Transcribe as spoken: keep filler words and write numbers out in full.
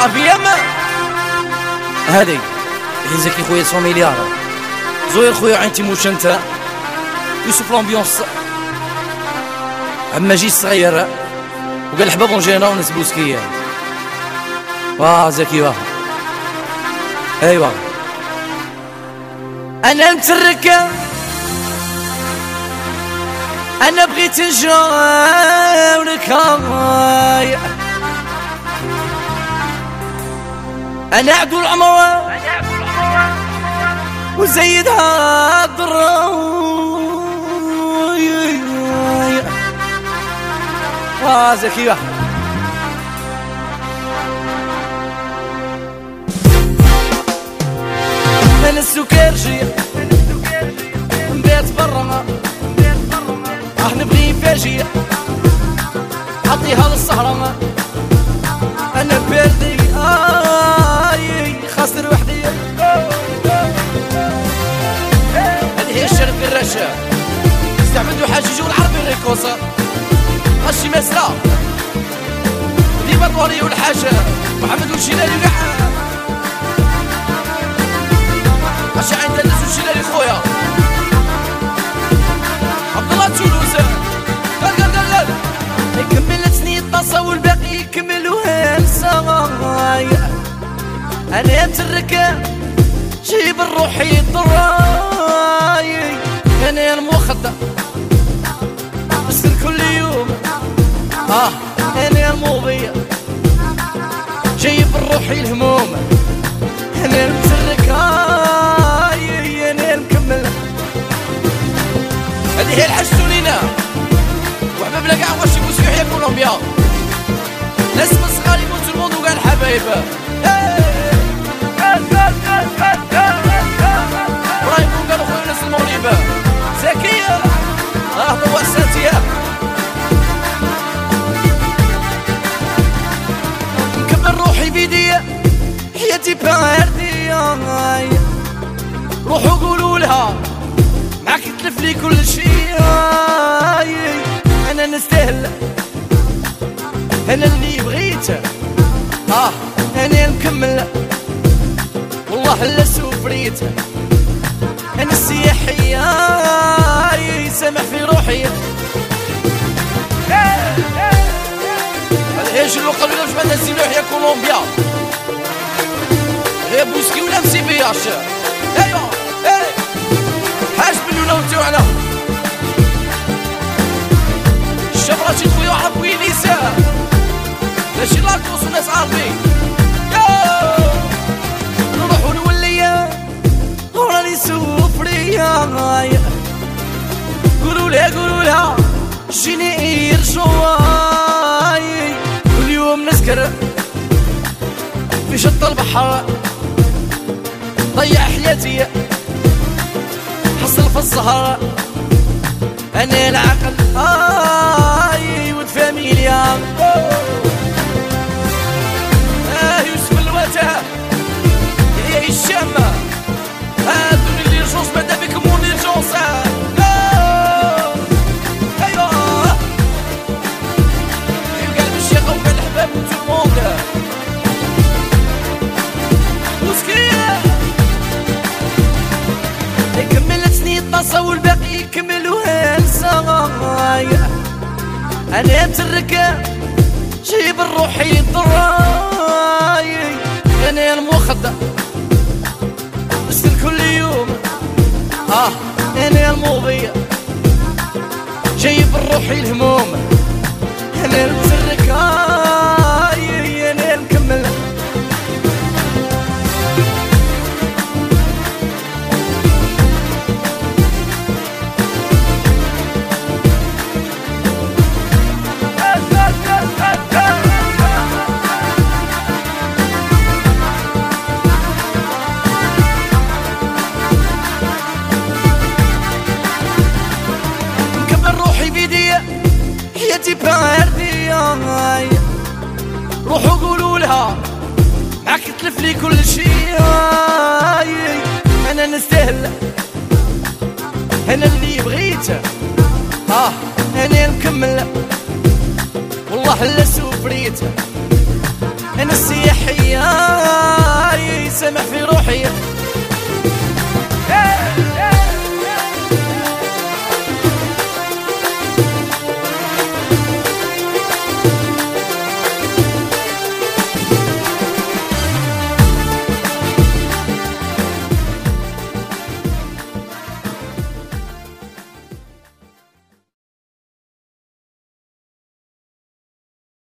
العافية ما هذي اللي زكي خويا سو مليار زوير خويا عين تيموش انت يوسف لامبيونس عم ماجي الصغير وقال حباب ونجينا ونسبو سكية واه زكي واه ايوا انا متركة انا بغيت نجاولك هاي انا عدو العمر وزيد هاد الراي اه زكي واحد انا السكرجي نبات برا راه نبغي فاجئ عطيها للسهرة انا باردي اي خاسر وحدي هذه هي الشرف الرشا استعملوا حاجيجي والعربي الريكوسا ماشي مسلا دي بطوري والحاجة محمد والشلالي وكاع ماشي عند الناس والشلالي خويا عبد الله تولوز قال قال قال قال يكمل سنين الطاسة والباقي يكملوها لسايا انا متركة جيب الروحي الضراي انا المخدة نسكن كل يوم اه انا الموضية جيب الروحي الهموم انا متركة انا المكمل هذه هي الحشتونينا وحباب لقاع واش يبوس في حياة كولومبيا ناس من صغار يموتوا الموند وكاع الحبايب وراهم قالوا خويا ناس المغرب زكية اه ضوء سانتيا نكمل روحي بيديا حياتي باردية روحوا قولوا لها معاك تلف لي كل شيء انا نستاهل انا اللي بغيته اه انا مكمل والله لا سوفريته انا السياحية سامع في روحي هاجي لو قالوا لنا باش ما نزيدو حياة كولومبيا غير بوسكي ولا مسي بياش ايوا ايه حاج بنونا وتوعنا الشبرة شي خويا عرب وينيسا ماشي لاكوس وناس عربي نروحو نوليا وراني سوفريا قولوا لها قولوا لها جيني يرجواي كل يوم نسكر في شط البحر ضيع حياتي حصل في الزهر انا العقل اي ود فاميليا اه يوسف الوتا يا هشام هادوني لي رجوز مادا بكم وني رجوز ايوا قلب الشيخ وقال الحباب تو الموند مسكين يكمل سنين الطاسة والباقي يكملوها لسايا انا متركة جيب الروحي الضراي انا المخدة نسكن كل يوم اه انا الموضية جيب الروحي الهموم انا متركة انا المكمل حياتي باردية روحوا قولوا لها معاك تلف لي كل شيء انا نستاهل انا اللي بغيته اه انا مكمل والله لا سوفريته انا السياحية سامح في روحي